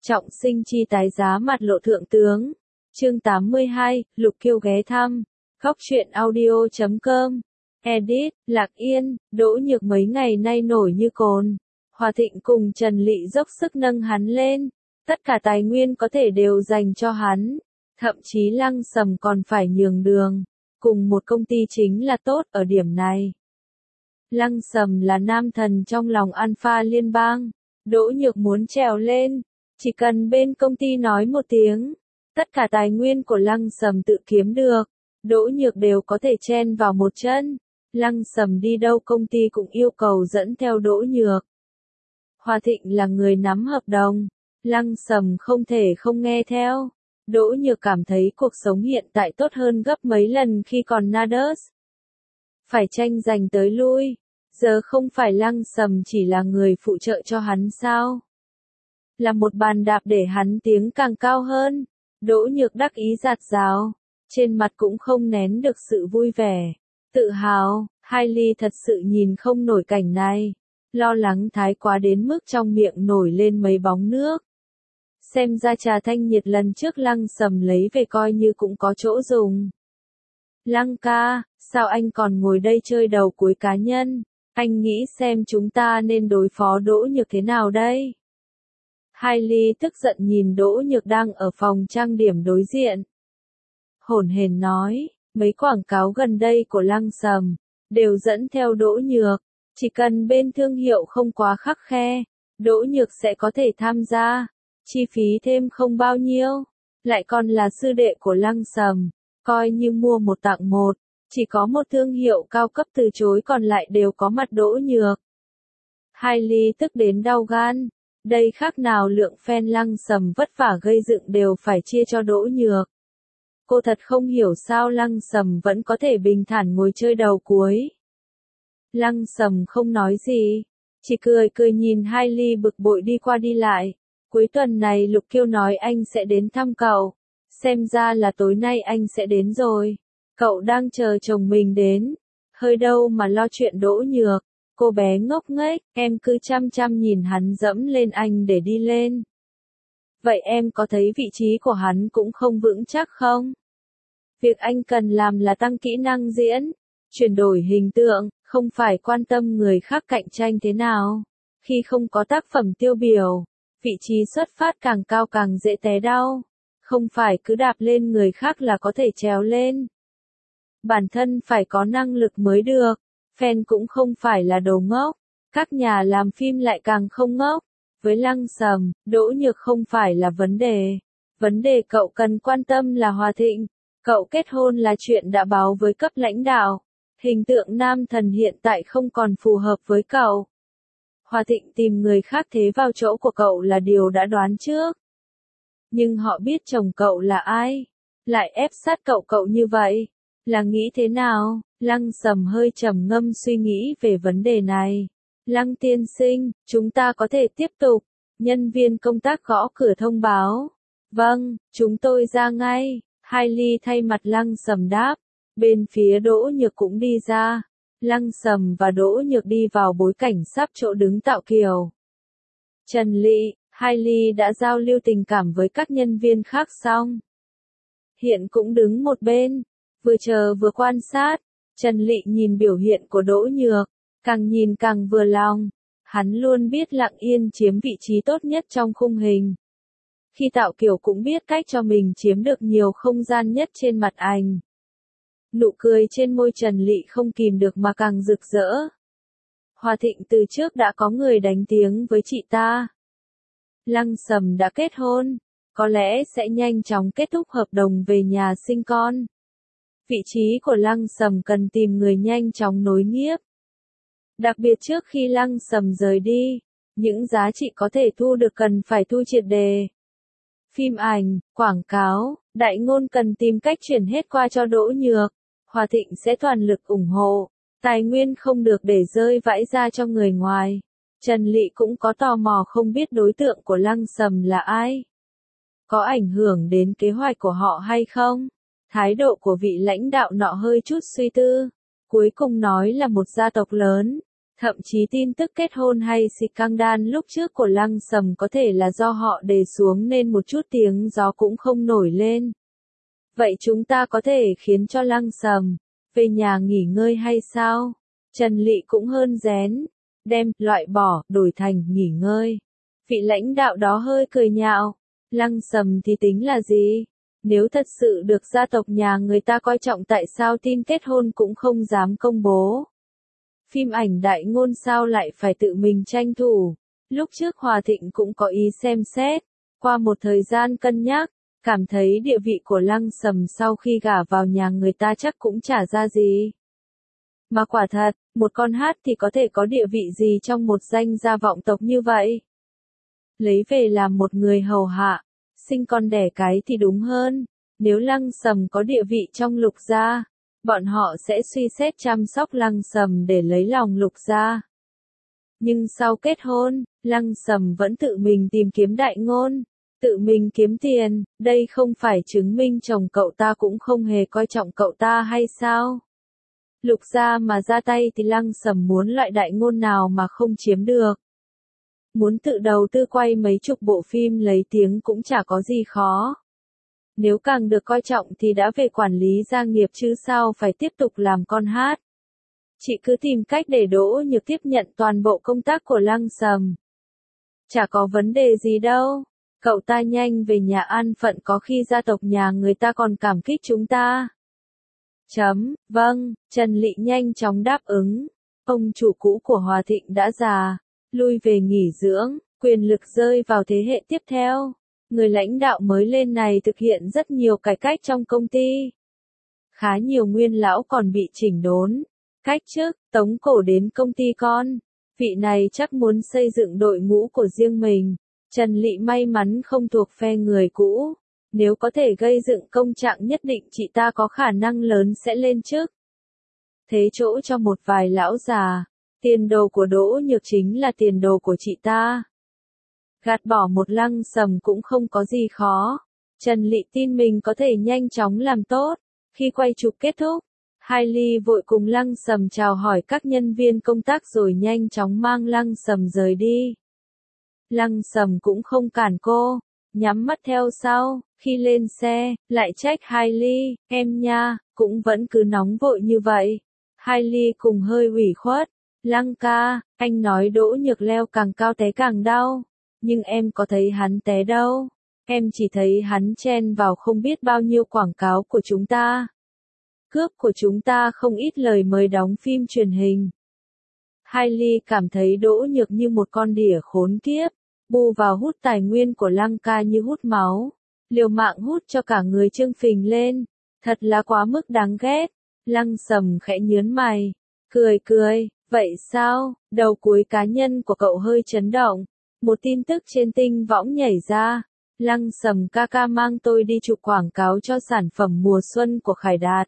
Trọng sinh chi tái giá mặt lộ thượng tướng. Chương 82, Lục Kiêu ghé thăm. Góc truyện audio.com. Edit, Lạc Yên, Đỗ Nhược mấy ngày nay nổi như cồn. Hòa Thịnh cùng Trần Lị dốc sức nâng hắn lên. Tất cả tài nguyên có thể đều dành cho hắn. Thậm chí Lăng Sầm còn phải nhường đường. Cùng một công ty chính là tốt ở điểm này. Lăng Sầm là nam thần trong lòng Alpha liên bang. Đỗ Nhược muốn trèo lên. Chỉ cần bên công ty nói một tiếng, tất cả tài nguyên của Lăng Sầm tự kiếm được, Đỗ Nhược đều có thể chen vào một chân. Lăng Sầm đi đâu công ty cũng yêu cầu dẫn theo Đỗ Nhược. Hòa Thịnh là người nắm hợp đồng, Lăng Sầm không thể không nghe theo. Đỗ Nhược cảm thấy cuộc sống hiện tại tốt hơn gấp mấy lần khi còn Nadas. Phải tranh giành tới lui, giờ không phải Lăng Sầm chỉ là người phụ trợ cho hắn sao? Là một bàn đạp để hắn tiếng càng cao hơn. Đỗ Nhược đắc ý rạt rào, trên mặt cũng không nén được sự vui vẻ, tự hào. Hailey thật sự nhìn không nổi cảnh này, lo lắng thái quá đến mức trong miệng nổi lên mấy bóng nước. Xem ra trà thanh nhiệt lần trước Lăng Sầm lấy về coi như cũng có chỗ dùng. Lăng ca, sao anh còn ngồi đây chơi đầu cuối cá nhân? Anh nghĩ xem chúng ta nên đối phó Đỗ Nhược thế nào đây? Hailey tức giận nhìn Đỗ Nhược đang ở phòng trang điểm đối diện. Hổn hển nói, mấy quảng cáo gần đây của Lăng Sầm đều dẫn theo Đỗ Nhược, chỉ cần bên thương hiệu không quá khắt khe, Đỗ Nhược sẽ có thể tham gia, chi phí thêm không bao nhiêu, lại còn là sư đệ của Lăng Sầm, coi như mua một tặng một, chỉ có một thương hiệu cao cấp từ chối còn lại đều có mặt Đỗ Nhược. Hailey tức đến đau gan. Đây khác nào lượng fan Lăng Sầm vất vả gây dựng đều phải chia cho Đỗ Nhược. Cô thật không hiểu sao Lăng Sầm vẫn có thể bình thản ngồi chơi đầu cuối. Lăng Sầm không nói gì, chỉ cười cười nhìn Hailey bực bội đi qua đi lại. Cuối tuần này Lục Kiêu nói anh sẽ đến thăm cậu. Xem ra là tối nay anh sẽ đến rồi. Cậu đang chờ chồng mình đến. Hơi đâu mà lo chuyện Đỗ Nhược. Cô bé ngốc nghếch, em cứ chăm chăm nhìn hắn dẫm lên anh để đi lên. Vậy em có thấy vị trí của hắn cũng không vững chắc không? Việc anh cần làm là tăng kỹ năng diễn, chuyển đổi hình tượng, không phải quan tâm người khác cạnh tranh thế nào. Khi không có tác phẩm tiêu biểu, vị trí xuất phát càng cao càng dễ té đau. Không phải cứ đạp lên người khác là có thể trèo lên. Bản thân phải có năng lực mới được. Fan cũng không phải là đồ ngốc, các nhà làm phim lại càng không ngốc. Với Lăng Sầm, Đỗ Nhược không phải là vấn đề. Vấn đề cậu cần quan tâm là Hòa Thịnh. Cậu kết hôn là chuyện đã báo với cấp lãnh đạo. Hình tượng nam thần hiện tại không còn phù hợp với cậu. Hòa Thịnh tìm người khác thế vào chỗ của cậu là điều đã đoán trước. Nhưng họ biết chồng cậu là ai? Lại ép sát cậu như vậy? Là nghĩ thế nào? Lăng Sầm hơi trầm ngâm suy nghĩ về vấn đề này. Lăng tiên sinh, chúng ta có thể tiếp tục. Nhân viên công tác gõ cửa thông báo. Vâng, chúng tôi ra ngay. Hailey thay mặt Lăng Sầm đáp. Bên phía Đỗ Nhược cũng đi ra. Lăng Sầm và Đỗ Nhược đi vào bối cảnh sắp chỗ đứng tạo kiều. Trần Lị, Hailey đã giao lưu tình cảm với các nhân viên khác xong. Hiện cũng đứng một bên, vừa chờ vừa quan sát. Trần Lị nhìn biểu hiện của Đỗ Nhược, càng nhìn càng vừa lòng. Hắn luôn biết Lặng Yên chiếm vị trí tốt nhất trong khung hình. Khi tạo kiểu cũng biết cách cho mình chiếm được nhiều không gian nhất trên mặt ảnh. Nụ cười trên môi Trần Lị không kìm được mà càng rực rỡ. Hòa Thịnh từ trước đã có người đánh tiếng với chị ta. Lăng Sầm đã kết hôn, có lẽ sẽ nhanh chóng kết thúc hợp đồng về nhà sinh con. Vị trí của Lăng Sầm cần tìm người nhanh chóng nối tiếp. Đặc biệt trước khi Lăng Sầm rời đi, những giá trị có thể thu được cần phải thu triệt đề. Phim ảnh, quảng cáo, đại ngôn cần tìm cách chuyển hết qua cho Đỗ Nhược. Hòa Thịnh sẽ toàn lực ủng hộ. Tài nguyên không được để rơi vãi ra cho người ngoài. Trần Lị cũng có tò mò không biết đối tượng của Lăng Sầm là ai. Có ảnh hưởng đến kế hoạch của họ hay không? Thái độ của vị lãnh đạo nọ hơi chút suy tư. Cuối cùng nói là một gia tộc lớn. Thậm chí tin tức kết hôn hay scandal lúc trước của Lăng Sầm có thể là do họ đề xuống nên một chút tiếng gió cũng không nổi lên. Vậy chúng ta có thể khiến cho Lăng Sầm về nhà nghỉ ngơi hay sao? Trần Lị cũng hơn rén, đem loại bỏ đổi thành nghỉ ngơi. Vị lãnh đạo đó hơi cười nhạo, Lăng Sầm thì tính là gì? Nếu thật sự được gia tộc nhà người ta coi trọng tại sao tin kết hôn cũng không dám công bố? Phim ảnh đại ngôn sao lại phải tự mình tranh thủ? Lúc trước Hòa Thịnh cũng có ý xem xét, qua một thời gian cân nhắc, cảm thấy địa vị của Lăng Sầm sau khi gả vào nhà người ta chắc cũng chả ra gì. Mà quả thật, một con hát thì có thể có địa vị gì trong một danh gia vọng tộc như vậy? Lấy về làm một người hầu hạ, sinh con đẻ cái thì đúng hơn. Nếu Lăng Sầm có địa vị trong Lục gia, bọn họ sẽ suy xét chăm sóc Lăng Sầm để lấy lòng Lục gia. Nhưng sau kết hôn, Lăng Sầm vẫn tự mình tìm kiếm đại ngôn, tự mình kiếm tiền, đây không phải chứng minh chồng cậu ta cũng không hề coi trọng cậu ta hay sao? Lục gia mà ra tay thì Lăng Sầm muốn loại đại ngôn nào mà không chiếm được. Muốn tự đầu tư quay mấy chục bộ phim lấy tiếng cũng chả có gì khó. Nếu càng được coi trọng thì đã về quản lý gia nghiệp chứ sao phải tiếp tục làm con hát. Chị cứ tìm cách để Đỗ Nhược tiếp nhận toàn bộ công tác của Lăng Sầm. Chả có vấn đề gì đâu. Cậu ta nhanh về nhà an phận có khi gia tộc nhà người ta còn cảm kích chúng ta. Vâng, Trần Lị nhanh chóng đáp ứng. Ông chủ cũ của Hòa Thịnh đã già, lui về nghỉ dưỡng, quyền lực rơi vào thế hệ tiếp theo. Người lãnh đạo mới lên này thực hiện rất nhiều cải cách trong công ty. Khá nhiều nguyên lão còn bị chỉnh đốn, cách chức, tống cổ đến công ty con. Vị này chắc muốn xây dựng đội ngũ của riêng mình. Trần Lị may mắn không thuộc phe người cũ. Nếu có thể gây dựng công trạng nhất định chị ta có khả năng lớn sẽ lên chức. Thế chỗ cho một vài lão già, tiền đồ của Đỗ Nhược chính là tiền đồ của chị ta. Gạt bỏ một Lăng Sầm cũng không có gì khó. Trần Lị tin mình có thể nhanh chóng làm tốt. Khi quay chụp kết thúc, Hailey vội cùng Lăng Sầm chào hỏi các nhân viên công tác rồi nhanh chóng mang Lăng Sầm rời đi. Lăng Sầm cũng không cản cô, nhắm mắt theo sau, khi lên xe, lại trách Hailey, em nha, cũng vẫn cứ nóng vội như vậy. Hailey cùng hơi ủy khuất, Lăng ca, anh nói Đỗ Nhược leo càng cao té càng đau, nhưng em có thấy hắn té đâu, em chỉ thấy hắn chen vào không biết bao nhiêu quảng cáo của chúng ta. Cướp của chúng ta không ít lời mời đóng phim truyền hình. Hailey cảm thấy Đỗ Nhược như một con đỉa khốn kiếp, bù vào hút tài nguyên của Lăng ca như hút máu, liều mạng hút cho cả người trương phình lên, thật là quá mức đáng ghét. Lăng Sầm khẽ nhướng mày, cười, vậy sao? Đầu cuối cá nhân của cậu hơi chấn động, một tin tức trên tinh võng nhảy ra, Lăng Sầm ca ca mang tôi đi chụp quảng cáo cho sản phẩm mùa xuân của Khải Đạt.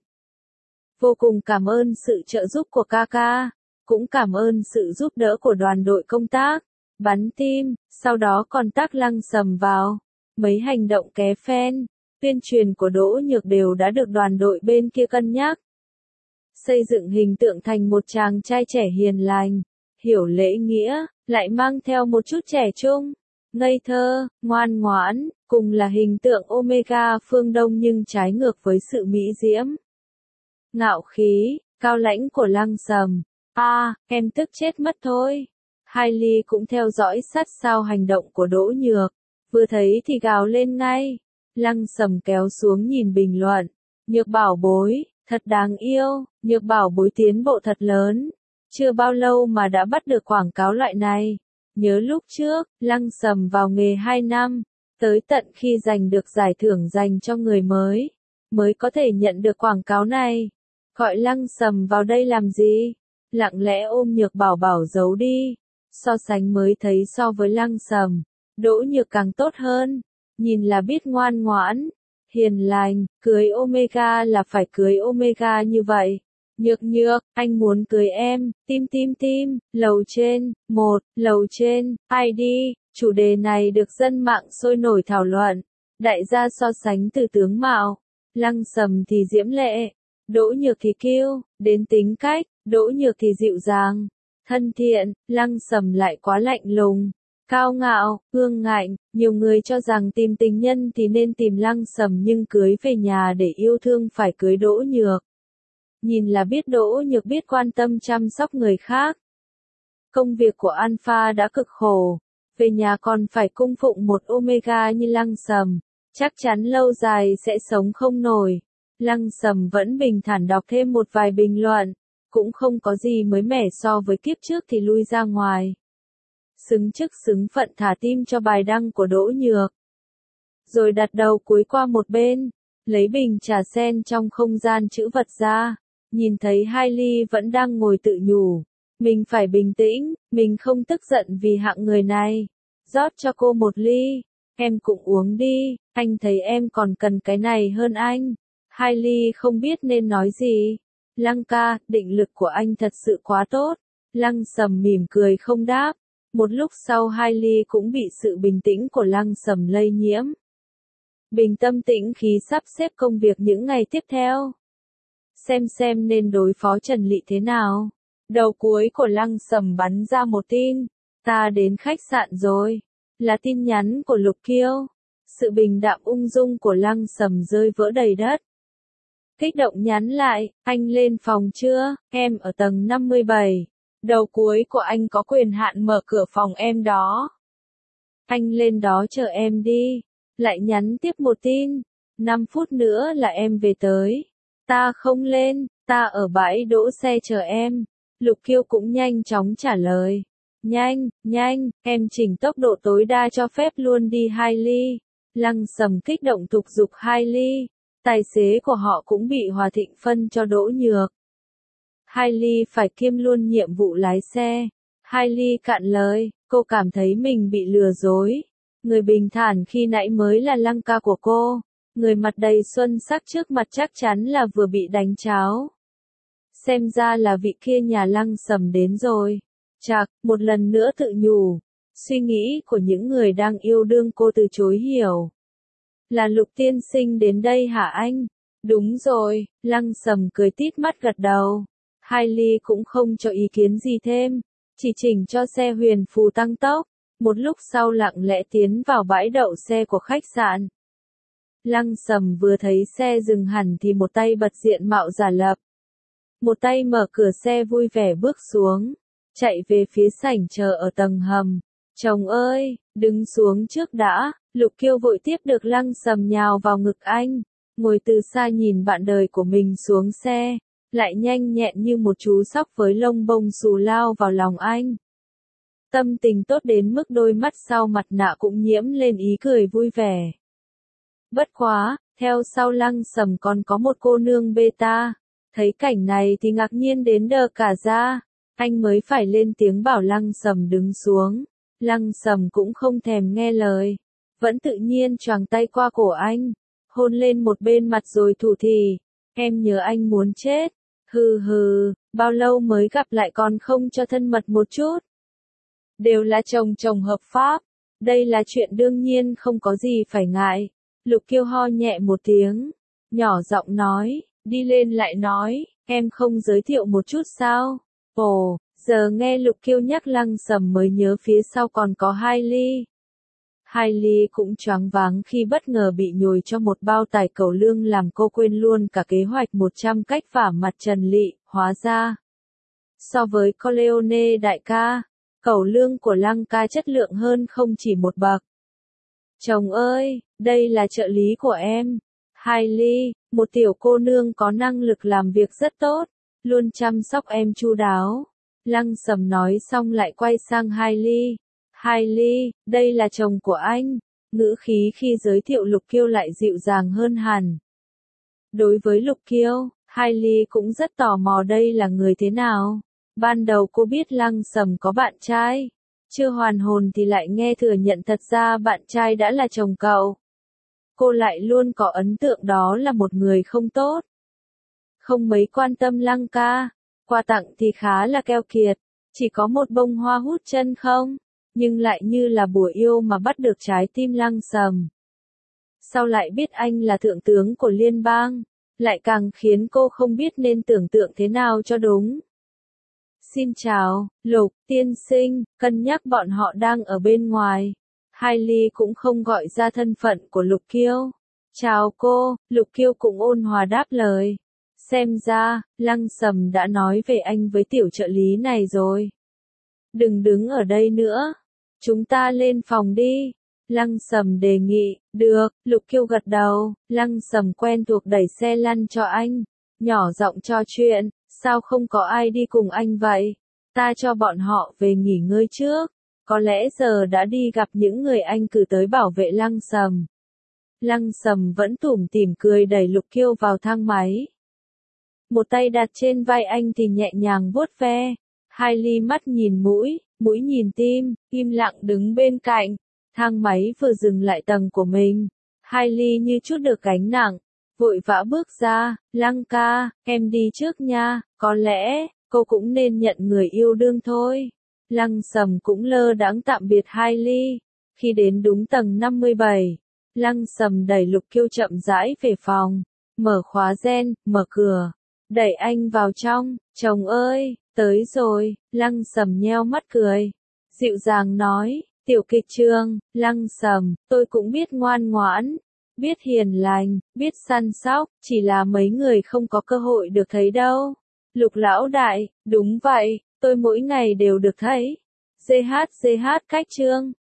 Vô cùng cảm ơn sự trợ giúp của ca ca, cũng cảm ơn sự giúp đỡ của đoàn đội công tác. Bắn tim, sau đó còn tác Lăng Sầm vào. Mấy hành động ké fan, tuyên truyền của Đỗ Nhược đều đã được đoàn đội bên kia cân nhắc. Xây dựng hình tượng thành một chàng trai trẻ hiền lành, hiểu lễ nghĩa, lại mang theo một chút trẻ trung, ngây thơ, ngoan ngoãn, cùng là hình tượng Omega phương Đông nhưng trái ngược với sự mỹ diễm. Ngạo khí, cao lãnh của Lăng Sầm. Em tức chết mất thôi. Hailey cũng theo dõi sát sao hành động của Đỗ Nhược, vừa thấy thì gào lên ngay. Lăng Sầm kéo xuống nhìn bình luận, Nhược bảo bối, thật đáng yêu, Nhược bảo bối tiến bộ thật lớn, chưa bao lâu mà đã bắt được quảng cáo loại này. Nhớ lúc trước, Lăng Sầm vào nghề 2 năm, tới tận khi giành được giải thưởng dành cho người mới có thể nhận được quảng cáo này. Gọi Lăng Sầm vào đây làm gì? Lặng lẽ ôm Nhược bảo bảo giấu đi. So sánh mới thấy so với Lăng Sầm, Đỗ Nhược càng tốt hơn, nhìn là biết ngoan ngoãn, hiền lành, cưới Omega là phải cưới Omega như vậy. Nhược, anh muốn cưới em, tim, lầu trên, lầu trên, ID, chủ đề này được dân mạng sôi nổi thảo luận. Đại gia so sánh từ tướng mạo, Lăng Sầm thì diễm lệ, Đỗ Nhược thì kiêu, đến tính cách, Đỗ Nhược thì dịu dàng. thân thiện, Lăng Sầm lại quá lạnh lùng, cao ngạo, ương ngạnh, nhiều người cho rằng tìm tình nhân thì nên tìm Lăng Sầm nhưng cưới về nhà để yêu thương phải cưới Đỗ Nhược. Nhìn là biết Đỗ Nhược biết quan tâm chăm sóc người khác. Công việc của Alpha đã cực khổ, về nhà còn phải cung phụng một Omega như Lăng Sầm, chắc chắn lâu dài sẽ sống không nổi. Lăng Sầm vẫn bình thản đọc thêm một vài bình luận, cũng không có gì mới mẻ so với kiếp trước thì lui ra ngoài. Xứng chức xứng phận thả tim cho bài đăng của Đỗ Nhược. Rồi đặt đầu cúi qua một bên, lấy bình trà sen trong không gian trữ vật ra, nhìn thấy Hailey vẫn đang ngồi tự nhủ. Mình phải bình tĩnh, mình không tức giận vì hạng người này. Rót cho cô một ly, em cũng uống đi, anh thấy em còn cần cái này hơn anh. Hailey không biết nên nói gì. Lăng ca, định lực của anh thật sự quá tốt. Lăng Sầm mỉm cười không đáp. Một lúc sau Hailey cũng bị sự bình tĩnh của Lăng Sầm lây nhiễm. Bình tâm tĩnh khí sắp xếp công việc những ngày tiếp theo. Xem nên đối phó Trần Lị thế nào. Đầu cuối của Lăng Sầm bắn ra một tin. Ta đến khách sạn rồi. Là tin nhắn của Lục Kiêu. Sự bình đạm ung dung của Lăng Sầm rơi vỡ đầy đất. Kích động nhắn lại, anh lên phòng chưa, em ở tầng 57. Đầu cuối của anh có quyền hạn mở cửa phòng em đó. Anh lên đó chờ em đi. Lại nhắn tiếp một tin. 5 phút nữa là em về tới. Ta không lên, ta ở bãi đỗ xe chờ em. Lục Kiêu cũng nhanh chóng trả lời. Nhanh, em chỉnh tốc độ tối đa cho phép luôn đi Hailey. Lăng Sầm kích động thúc giục Hailey. Tài xế của họ cũng bị Hòa Thịnh phân cho Đỗ Nhược. Hailey phải kiêm luôn nhiệm vụ lái xe. Hailey cạn lời, cô cảm thấy mình bị lừa dối. Người bình thản khi nãy mới là Lăng ca của cô. Người mặt đầy xuân sắc trước mặt chắc chắn là vừa bị đánh cháo. Xem ra là vị kia nhà Lăng Sầm đến rồi. Chạc, một lần nữa tự nhủ. Suy nghĩ của những người đang yêu đương cô từ chối hiểu. Là Lục tiên sinh đến đây hả anh? Đúng rồi, Lăng Sầm cười tít mắt gật đầu. Hailey cũng không cho ý kiến gì thêm, chỉ chỉnh cho xe Huyền Phù tăng tốc. Một lúc sau lặng lẽ tiến vào bãi đậu xe của khách sạn. Lăng Sầm vừa thấy xe dừng hẳn thì một tay bật diện mạo giả lập. Một tay mở cửa xe vui vẻ bước xuống, chạy về phía sảnh chờ ở tầng hầm. Chồng ơi, đứng xuống trước đã. Lục Kiêu vội tiếp được Lăng Sầm nhào vào ngực anh, ngồi từ xa nhìn bạn đời của mình xuống xe, lại nhanh nhẹn như một chú sóc với lông bông xù lao vào lòng anh. Tâm tình tốt đến mức đôi mắt sau mặt nạ cũng nhiễm lên ý cười vui vẻ. Bất quá, theo sau Lăng Sầm còn có một cô nương beta, thấy cảnh này thì ngạc nhiên đến đơ cả ra, anh mới phải lên tiếng bảo Lăng Sầm đứng xuống. Lăng Sầm cũng không thèm nghe lời. Vẫn tự nhiên choàng tay qua cổ anh, hôn lên một bên mặt rồi thủ thỉ, em nhớ anh muốn chết. Hừ, bao lâu mới gặp lại còn không cho thân mật một chút. Đều là chồng hợp pháp, đây là chuyện đương nhiên không có gì phải ngại. Lục Kiêu ho nhẹ một tiếng, nhỏ giọng nói, đi lên lại nói, em không giới thiệu một chút sao? Ồ, giờ nghe Lục Kiêu nhắc Lăng Sầm mới nhớ phía sau còn có Hailey. Hailey cũng choáng váng khi bất ngờ bị nhồi cho một bao tải cẩu lương làm cô quên luôn cả kế hoạch 100 cách vả mặt Trần Lị, hóa ra. So với Corleone đại ca, cẩu lương của Lăng ca chất lượng hơn không chỉ một bậc. Chồng ơi, đây là trợ lý của em. Hailey, một tiểu cô nương có năng lực làm việc rất tốt, luôn chăm sóc em chu đáo. Lăng Sầm nói xong lại quay sang Hailey. Hailey, đây là chồng của anh. Ngữ khí khi giới thiệu Lục Kiêu lại dịu dàng hơn hẳn. Đối với Lục Kiêu, Hailey cũng rất tò mò đây là người thế nào. Ban đầu cô biết Lăng Sầm có bạn trai. Chưa hoàn hồn thì lại nghe thừa nhận thật ra bạn trai đã là chồng cậu. Cô lại luôn có ấn tượng đó là một người không tốt. Không mấy quan tâm Lăng ca. Quà tặng thì khá là keo kiệt. Chỉ có một bông hoa hút chân không? Nhưng lại như là bùa yêu mà bắt được trái tim Lăng Sầm. Sau lại biết anh là thượng tướng của liên bang, lại càng khiến cô không biết nên tưởng tượng thế nào cho đúng. Xin chào, Lục, tiên sinh, cân nhắc bọn họ đang ở bên ngoài. Hailey cũng không gọi ra thân phận của Lục Kiêu. Chào cô, Lục Kiêu cũng ôn hòa đáp lời. Xem ra, Lăng Sầm đã nói về anh với tiểu trợ lý này rồi. Đừng đứng ở đây nữa. Chúng ta lên phòng đi. Lăng Sầm đề nghị, được, Lục Kiêu gật đầu, Lăng Sầm quen thuộc đẩy xe lăn cho anh. Nhỏ giọng trò chuyện, sao không có ai đi cùng anh vậy? Ta cho bọn họ về nghỉ ngơi trước. Có lẽ giờ đã đi gặp những người anh cử tới bảo vệ Lăng Sầm. Lăng Sầm vẫn tủm tỉm cười đẩy Lục Kiêu vào thang máy. Một tay đặt trên vai anh thì nhẹ nhàng vuốt ve. Hailey mắt nhìn mũi, mũi nhìn tim, im lặng đứng bên cạnh. Thang máy vừa dừng lại tầng của mình. Hailey như chút được gánh nặng, vội vã bước ra, Lăng ca, em đi trước nha, có lẽ, cô cũng nên nhận người yêu đương thôi. Lăng Sầm cũng lơ đãng tạm biệt Hailey. Khi đến đúng tầng 57, Lăng Sầm đẩy Lục Kiêu chậm rãi về phòng, mở khóa gen, mở cửa, đẩy anh vào trong, chồng ơi, tới rồi, Lăng Sầm nheo mắt cười, dịu dàng nói, tiểu kịch trường, Lăng Sầm, tôi cũng biết ngoan ngoãn, biết hiền lành, biết săn sóc, chỉ là mấy người không có cơ hội được thấy đâu. Lục lão đại, đúng vậy, tôi mỗi ngày đều được thấy. GH cách chương.